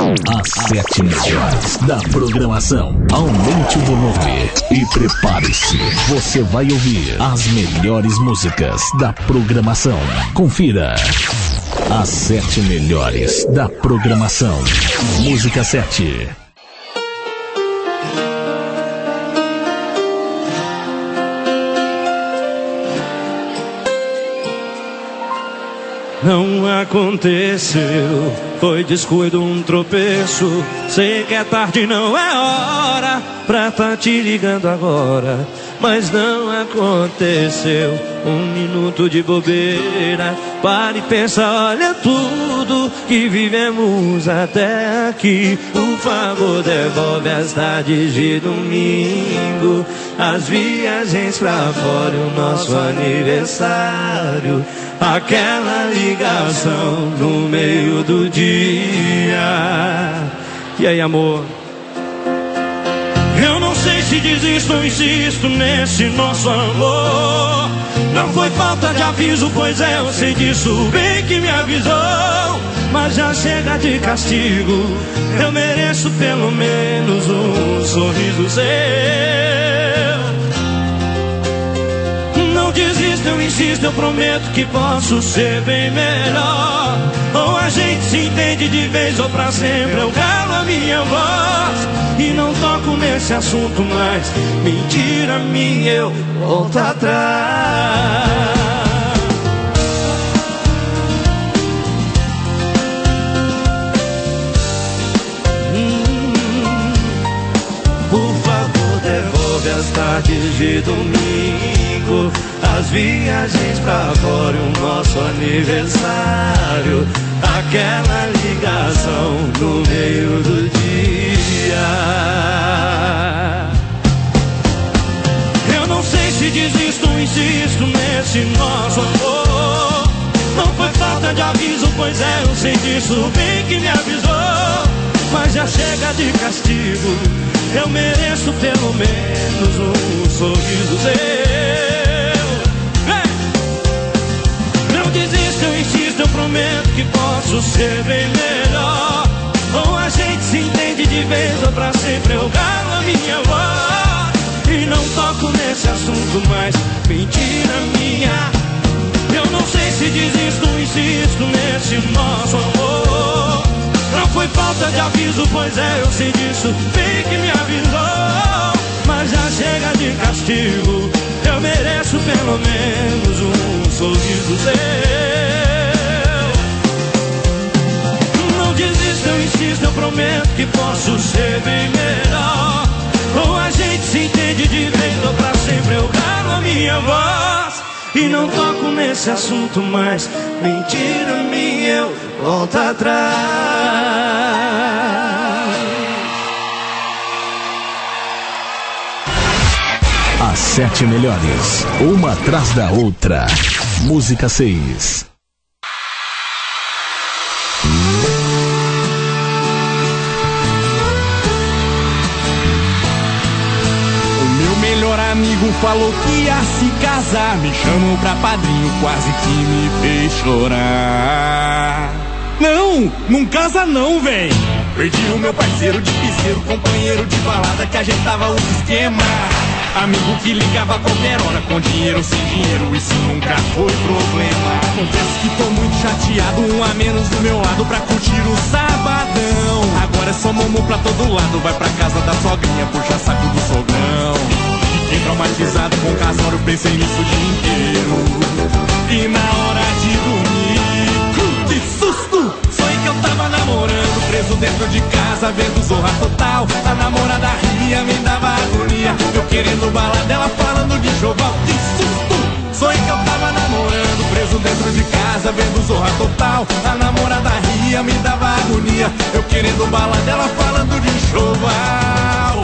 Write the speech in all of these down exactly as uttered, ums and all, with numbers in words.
As sete melhores da programação. Aumente o volume e prepare-se. Você vai ouvir as melhores músicas da programação. Confira. As sete melhores da programação. Música sete. Não aconteceu, foi descuido, um tropeço. Sei que é tarde, não é hora pra tá te ligando agora. Mas não aconteceu, um minuto de bobeira. Para e pensa, olha tudo que vivemos até aqui. Por favor, devolve as tardes de domingo, as viagens pra fora e o nosso aniversário. Aquela ligação no meio do dia. E aí, amor? Eu não sei se desisto ou insisto nesse nosso amor. Não foi falta de aviso, pois é, eu sei disso bem que me avisou. Mas já chega de castigo, eu mereço pelo menos um sorriso seu. Não desisto, eu insisto, eu prometo que posso ser bem melhor. Ou a gente se entende de vez ou pra sempre, eu calo a minha voz e não toco nesse assunto mais. Mentira minha, eu volto atrás. hum, Por favor, devolve as tardes de domingo, as viagens pra fora e o nosso aniversário. Aquela ligação no meio do dia. Eu não sei se desisto ou insisto nesse nosso amor. Não foi falta de aviso, pois é, eu sei disso bem que me avisou. Mas já chega de castigo, eu mereço pelo menos um sorriso seu. Não desisto, eu insisto, eu prometo que posso ser bem melhor. Ou a gente se entende de vez ou pra sempre, eu calo a minha voz e não toco nesse assunto mais. Mentira minha, eu não sei se desisto ou insisto nesse nosso amor. Não foi falta de aviso, pois é, eu sei disso bem que me avisou. Mas já chega de castigo, eu mereço pelo menos um sorriso seu. Não desisto, eu insisto, eu prometo que posso ser bem melhor. Ou a gente se entende de vez ou pra sempre, eu calo a minha voz e não toco nesse assunto mais. Mentira minha, eu volto atrás. As sete melhores, uma atrás da outra. Música seis. O meu melhor amigo falou que ia se casar, me chamou pra padrinho, quase que me fez chorar. Não, não casa não, véi. Perdi o meu parceiro de piseiro, companheiro de balada que ajeitava os esquemas. Amigo que ligava a qualquer hora, com dinheiro ou sem dinheiro, isso nunca foi problema. Confesso que tô muito chateado, um a menos do meu lado pra curtir o sabadão. Agora é só mamão pra todo lado, vai pra casa da sogrinha, puxa saco do sogrão. Fiquei traumatizado com o casório, pensei nisso o dia inteiro. E na hora de dormir, que susto! Sonhei que eu tava namorando, preso dentro de casa, vendo Zorra Total. A namorada ria, me dava agonia, eu querendo bala dela, falando de enxoval. Que susto! Sonhei que eu tava namorando, preso dentro de casa, vendo Zorra Total. A namorada ria, me dava agonia, eu querendo bala dela, falando de enxoval.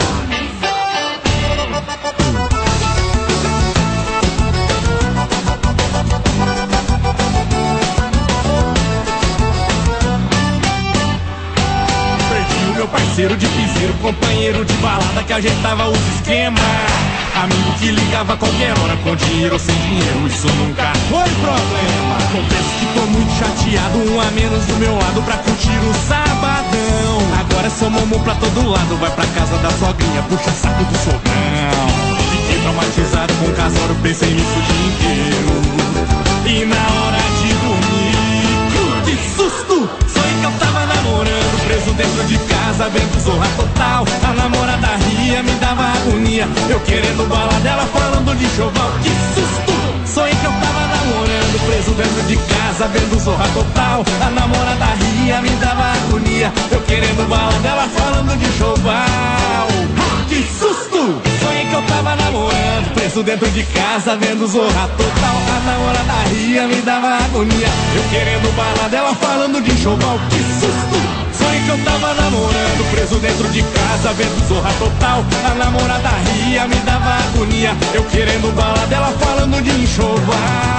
Meu parceiro de piseiro, companheiro de balada que ajeitava os esquemas. Amigo que ligava a qualquer hora, com dinheiro ou sem dinheiro, isso nunca foi problema. Confesso que tô muito chateado, um a menos do meu lado pra curtir o sabadão. somamos pra todo lado. Vai pra casa da sogrinha, puxa saco do sogrão. Fiquei traumatizado com o casório, pensei nisso o dia inteiro. E na hora de dormir, que susto! Sonhei que eu tava namorando, preso dentro de casa, vendo Zorra Total. A namorada ria, me dava agonia. Eu querendo bala dela, falando de choval. Que susto! Sonhei que eu tava namorando, preso dentro de casa, vendo Zorra Total. A namorada ria, me dava agonia. Eu querendo bala dela, falando de choval. Que susto! Sonhei que eu tava namorando, preso dentro de casa, vendo Zorra Total. A namorada ria, me dava agonia. Eu querendo bala dela, falando de choval. Que susto! Sonhei que eu tava namorando, preso dentro de casa, vendo Zorra Total. A namorada ria, me dava agonia. Eu querendo bala dela, falando de enxoval.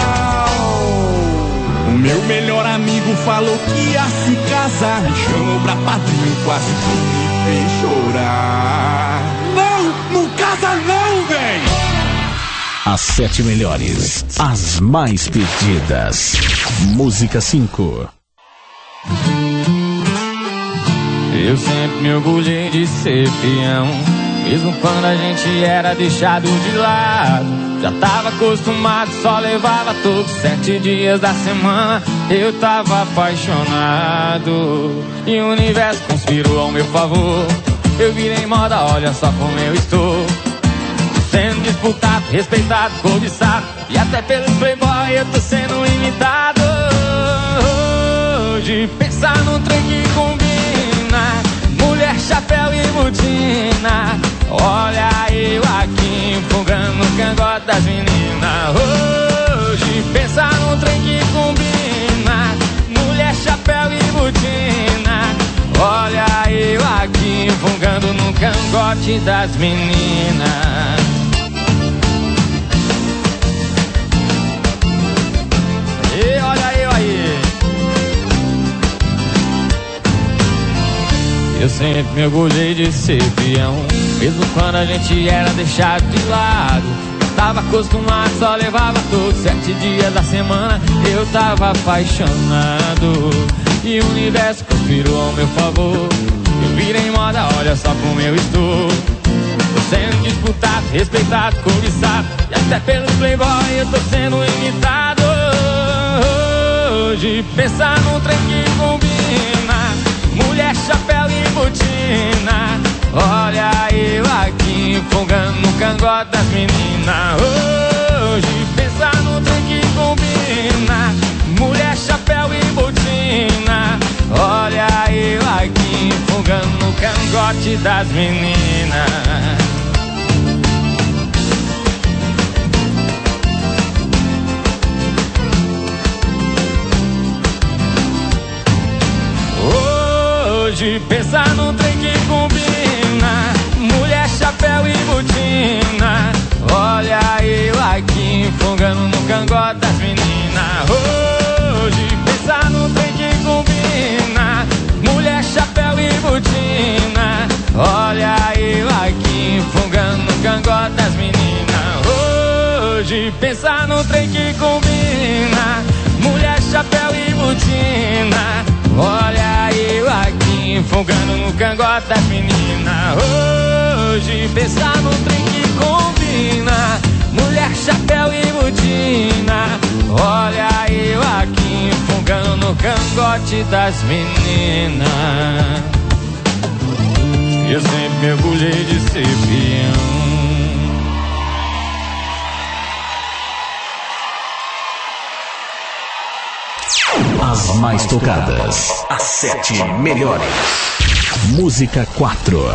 O meu melhor amigo falou que ia se casar, me chamou pra padrinho, quase que me fez chorar. Não, não casa não, véi! As sete melhores, as mais pedidas. Música cinco. Eu sempre me orgulhei de ser peão, mesmo quando a gente era deixado de lado. Já tava acostumado, só levava todos sete dias da semana. Eu tava apaixonado e o universo conspirou ao meu favor. Eu virei moda, olha só como eu estou. Sendo disputado, respeitado, cobiçado, e até pelos playboy eu tô sendo imitado. Hoje pensar num trem que combina, mulher, chapéu e botina. Olha eu aqui empolgando no cangote das meninas. Hoje pensar num trem que combina, mulher, chapéu e botina. Olha eu aqui empolgando no cangote das meninas. E olha eu aí. Eu sempre me orgulhei de ser peão, mesmo quando a gente era deixado de lado. Tava acostumado, só levava todos sete dias da semana. Eu tava apaixonado e o universo conspirou ao meu favor. Eu virei moda, olha só como eu estou. Tô sendo disputado, respeitado, cobiçado, e até pelos playboy eu tô sendo imitado. Hoje pensar num trem que combina, mulher, chapéu e botina. Olha eu aqui empolgando no cangote das meninas. Hoje pensar no trem que combina, mulher, chapéu e botina. Olha eu aqui empolgando no cangote das meninas. Hoje pensar no trem que combina, mulher, chapéu e botina. Olha eu aqui empolgando no cangote das meninas. Hoje pensar no trem que combina, mulher, chapéu e botina. Olha eu aqui empolgando no cangote das meninas. Hoje pensar no trem que combina, mulher, chapéu e botina. Olha eu aqui empolgando no cangote das meninas. Hoje pensar no trem que combina, mulher, chapéu e botina. Olha eu aqui empolgando no cangote das meninas. Eu sempre me orgulhei de ser peão. As mais tocadas, as sete melhores. Música quatro.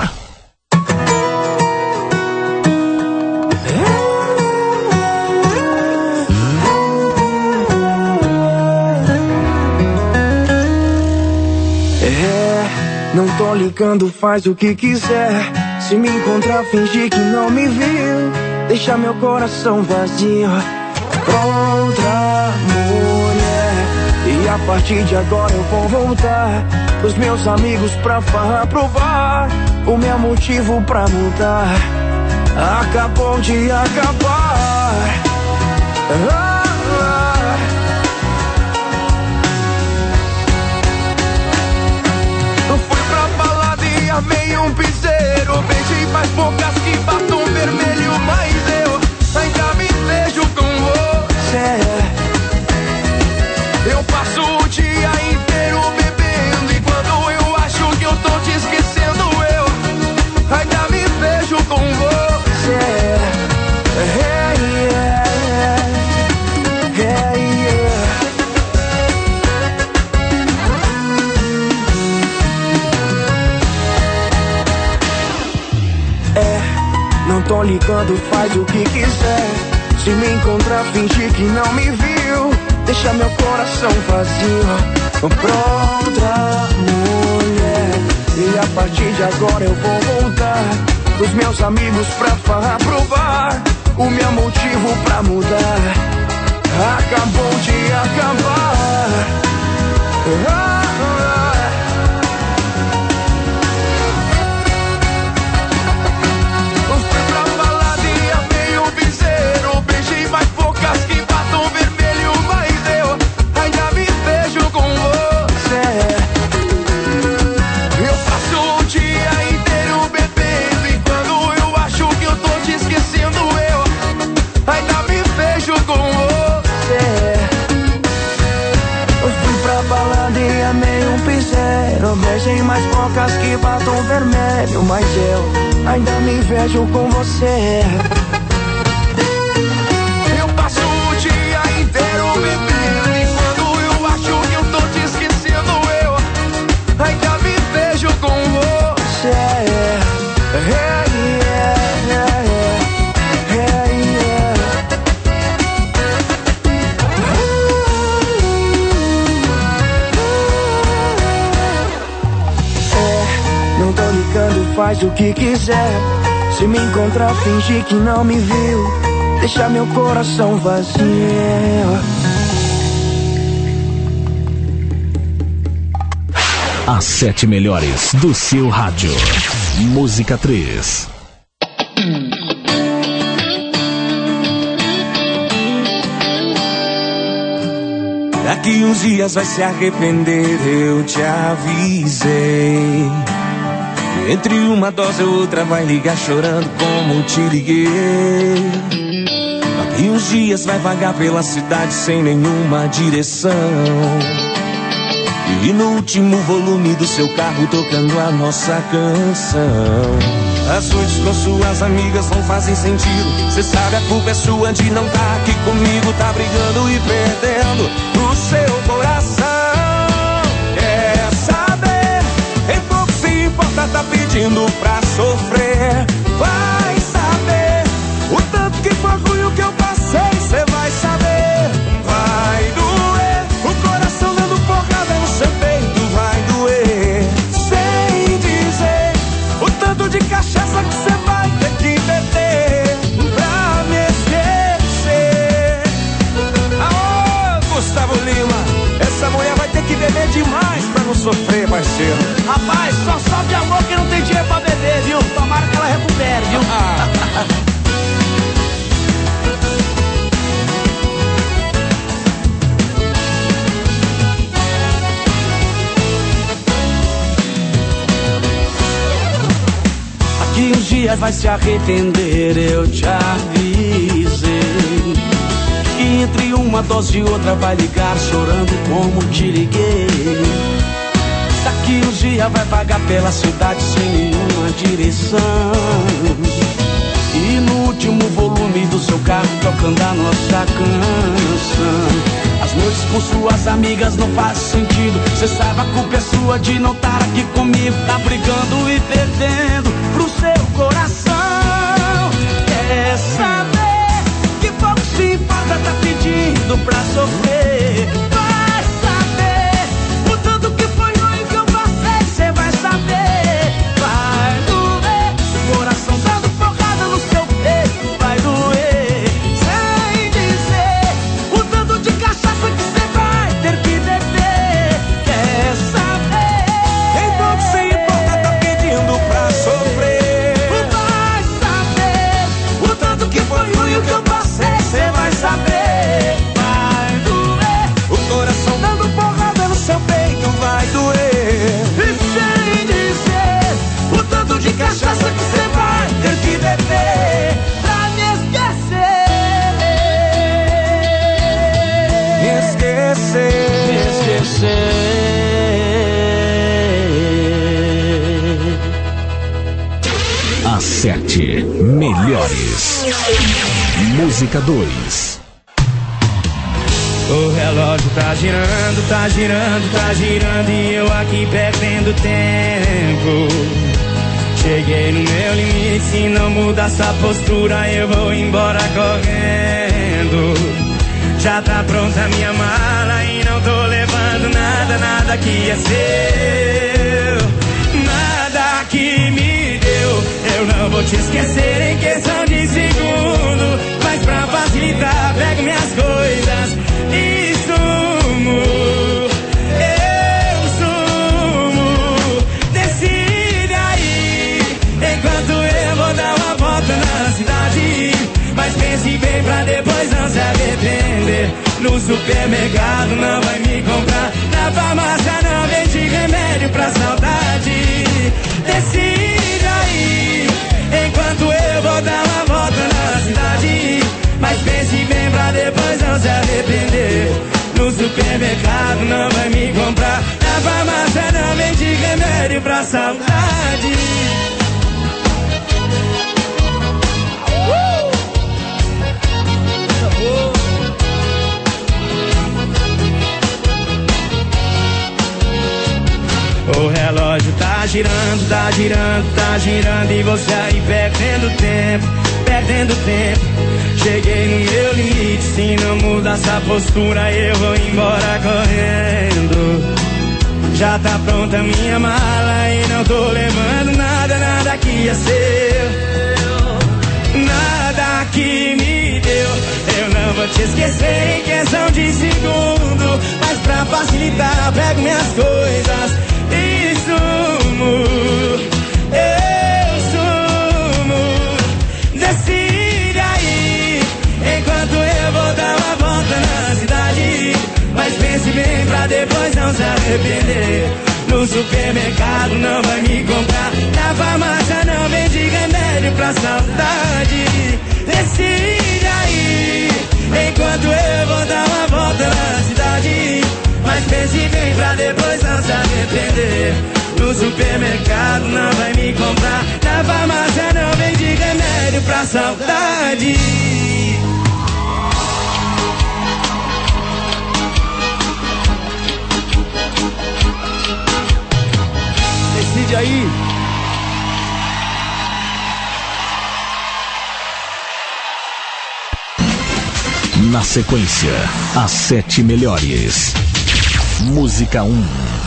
É, não tô ligando, faz o que quiser. Se me encontrar, fingir que não me viu. Deixa meu coração vazio pra outra mulher. E a partir de agora eu vou voltar pros meus amigos pra farra, provar o meu motivo pra mudar. Acabou de acabar. Ah, ah. Eu fui pra balada e a tô ligando, faz o que quiser. Se me encontrar, finge que não me viu. Deixa meu coração vazio pra outra mulher. E a partir de agora eu vou voltar pros meus amigos pra falar pro bar. O meu motivo pra mudar acabou de acabar. ah, ah. Eu fui pra balada e amei o piseiro. Beijei mais bocas que batom vermelho, mas eu ainda me vejo com você. Eu passo o dia inteiro bebendo e quando eu acho que eu tô te esquecendo, eu ainda me vejo com você. Eu fui pra balada e amei um piseiro. Beijei mais bocas que batom vermelho, mas eu ainda me vejo com você. Eu passo o dia inteiro bebendo e quando eu acho que eu tô te esquecendo, eu ainda me vejo com você. Yeah, yeah, yeah, yeah, yeah. É, não tô ligando, faz o que quiser. Se me encontrar, finge que não me viu. Deixa meu coração vazio. As sete melhores do seu rádio. Música três. Daqui uns dias vai se arrepender, eu te avisei. Entre uma dose ou outra vai ligar chorando como te liguei. Daqui uns dias vai vagar pela cidade sem nenhuma direção. E no último volume do seu carro tocando a nossa canção. As noites com suas amigas não fazem sentido. Cê sabe a culpa é sua de não tá aqui comigo. Tá brigando e perdendo o seu coração. Quer saber? Em pouco se importa, tá pedindo pra sofrer. Vai saber o tanto que foi ruim o que eu passei. Cê vai saber. Vai doer o coração dando porrada no seu peito. Vai doer sem dizer o tanto de cachaça que cê vai ter que beber pra me esquecer. Aô, Gustavo Lima, essa mulher vai ter que beber demais pra não sofrer, parceiro. Rapaz, só sobe amor que não tem dinheiro pra beber, viu? Tomara que ela recupere, viu? Ah. Daqui uns dias vai se arrepender, eu te avisei. Que entre uma dose e outra vai ligar chorando como te liguei. Daqui uns dias vai vagar pela cidade sem nenhuma direção. E no último volume do seu carro tocando a nossa canção. As noites com suas amigas não faz sentido. Cê sabe a culpa é sua de não estar aqui comigo. Tá brigando e perdendo pro seu coração. Quer saber que pouco se importa, tá pedindo pra sofrer. Vai saber o tanto que foi ruim que eu passei. Cê vai saber. Vai doer o coração dando porrada no seu peito. Vai doer sem dizer o tanto de cachaça que cê vai ter que beber. Quer saber? Em pouco se importa, tá pedindo pra sofrer. Vai saber o tanto que foi ruim o que eu passei. Cê vai saber. Vai doer O coração dando porrada no seu peito. Vai doer e sem dizer o tanto de cachaça que cê vai ter que beber pra me esquecer. Me esquecer. Me esquecer. As sete melhores. Música dois. O relógio tá girando, tá girando, tá girando e eu aqui perdendo tempo. Cheguei no meu limite, se não mudar sua postura eu vou embora correndo. Já tá pronta a minha mala e não tô levando nada, nada que é seu. Nada que me deu, eu não vou te esquecer em questão de segundo. Mas pra facilitar, pego minhas coisas e sumo. Eu sumo. Decide aí, enquanto eu vou dar uma volta na cidade. Mas pense bem pra depois não se arrepender. No supermercado não vai me comprar, na farmácia não vende remédio pra saudade. Decide aí, enquanto eu vou dar uma volta na cidade. Mas pense bem pra depois não se arrepender. No supermercado não vai me comprar, na farmácia não vende remédio pra saudade. O relógio tá girando, tá girando, tá girando e você aí perdendo tempo, perdendo tempo. Cheguei no meu limite, se não mudar essa postura eu vou embora correndo. Já tá pronta a minha mala e não tô levando nada, nada que é seu. Nada que me deu, eu não vou te esquecer em questão de segundo. Mas pra facilitar, pego minhas coisas e sumo. Eu sumo. Decide aí, enquanto eu vou dar uma volta na cidade. Mas pense bem pra depois não se arrepender. No supermercado não vai me comprar, na farmácia não vende remédio pra saudade. Decide aí, enquanto eu vou dar uma volta na cidade. Mas pense bem pra depois não se arrepender. No supermercado não vai me comprar, na farmácia não vende remédio pra saudade. Decide aí. Na sequência, as sete melhores. Música um.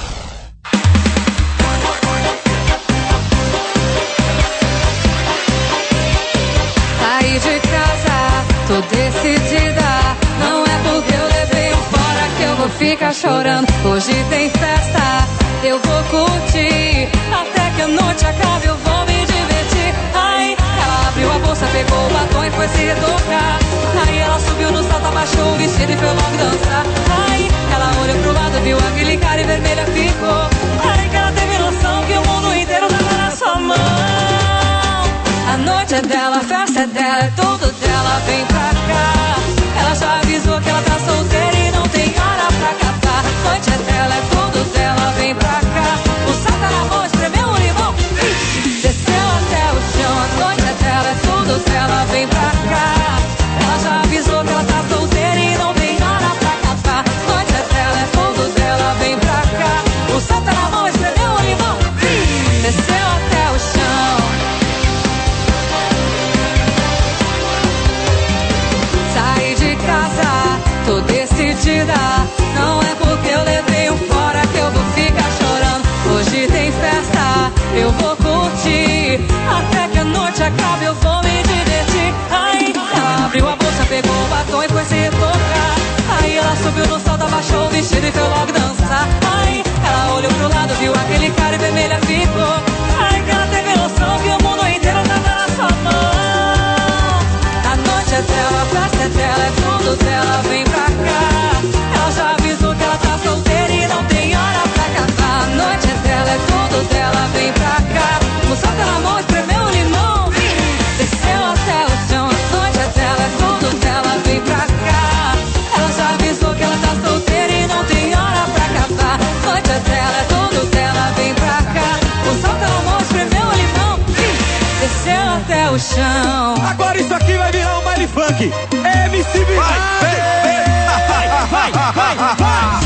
Saí de casa, tô decidida. Não é porque eu levei um fora que eu vou ficar chorando. Hoje tem festa, eu vou curtir. Até que a noite acabe eu vou me divertir. Ai, ela abriu a bolsa, pegou o batom e foi se retocar. Aí ela subiu no salto, abaixou o vestido e foi logo dançar. Ai, ela olhou pro lado, viu aquele cara e vermelha ficou. Ai, que ela teve noção que o mundo inteiro tava na sua mão. A noite é dela, a festa é dela, é tudo dela, vem pra cá. Ela já avisou que ela tá solteira e não tem hora pra acabar. A noite é dela, é tudo dela, vem pra cá. O sal tá na mão, espremeu o limão, desceu até o chão. A noite é dela, é tudo dela, vem pra cá. Ela já avisou que ela tá solteira e não tem hora pra acabar. A noite é dela, é tudo dela, vem pra cá. O sal tá na mão, espremeu o limão, desceu até o chão. Saí de casa, tô decidida. Não é porque eu levei um fora que eu vou ficar chorando. Hoje tem festa, eu vou curtir. Até que a noite acabe eu vou me divertir. Ai, ela abriu a bolsa, pegou o batom e foi se retocar. Aí ela subiu no salto, abaixou o vestido e foi logo dançar. Ai, ela olhou pro lado, viu aquele cara e vermelha ficou. Ai, que ela teve noção que o mundo inteiro tava na sua mão. A noite é dela, a festa é dela, é tudo dela, vem pra cá. Ela já avisou que ela tá solteira e não tem hora pra acabar. A noite é dela, é tudo dela, vem pra cá. O sol tá na mão, espremeu o limão, desceu até o chão. A noite é dela, é tudo dela, vem pra cá. Ela já avisou que ela tá solteira e não tem hora pra acabar. A noite é dela, é tudo dela, vem pra cá. O sol tá na mão, espremeu o limão, desceu até o chão. Agora isso aqui vai virar um baile funk. M C Vai, vai, vai, vai, vai, vai.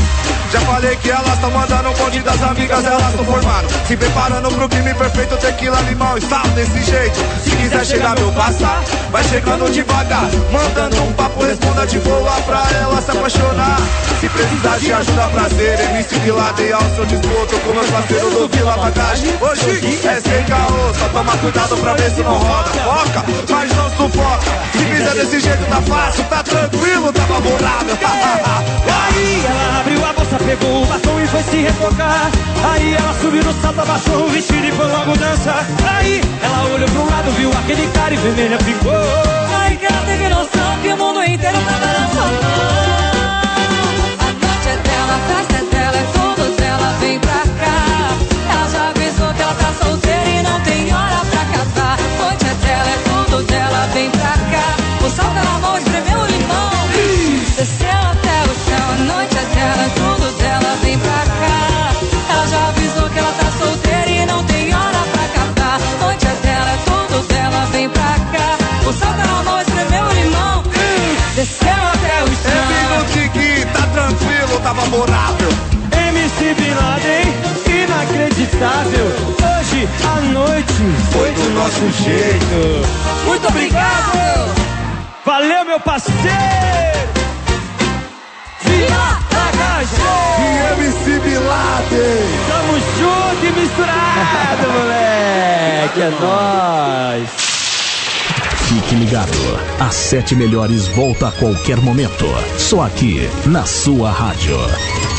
Já falei que elas tão mandando um bonde das amigas, elas tão formando, se preparando pro crime perfeito, tequila, limão, está desse jeito. Se quiser chegar meu passar, vai chegando devagar, mandando um papo, responda de boa pra ela se apaixonar. Se precisar de ajuda, prazer, M C Vila dei ao seu disputo com meus parceiros do Vila Bagagem. Hoje é sem caô, só toma cuidado pra ver se não roda. Foca, mas não sufoca. Se fizer desse jeito tá fácil, tá tranquilo, tá favorável. Aí ela abriu a bolsa, pegou o batom e foi se retocar. Aí ela subiu no salto, abaixou o vestido e foi logo dançar. Aí ela olhou pro lado, viu aquele cara e vermelha ficou. Aí que ela teve noção que o mundo inteiro tava na sua mão. A noite é dela, a festa é dela, é tudo dela, vem pra cá. Ela já avisou que ela tá solteira e não tem hora pra casar. A noite é dela, é tudo dela, vem pra cá. O sol pela mão espremeu o limão, desceu até o céu. A noite é dela, é tudo dela, vem pra cá. Ela já avisou que ela tá solteira e não tem hora pra casar. A noite é dela, é tudo dela, vem pra cá. O sol pela mão espremeu o limão, desceu até o céu. É no Tiki, tá tranquilo, tá favorável. M C Bin Laden, inacreditável. Hoje a noite foi do nosso jeito. Muito obrigado. Valeu, meu parceiro. Vila Bagagem E M C Bin Laden. Tamo junto e misturado, moleque. É nóis. Fique ligado, as sete melhores volta a qualquer momento, só aqui na sua rádio.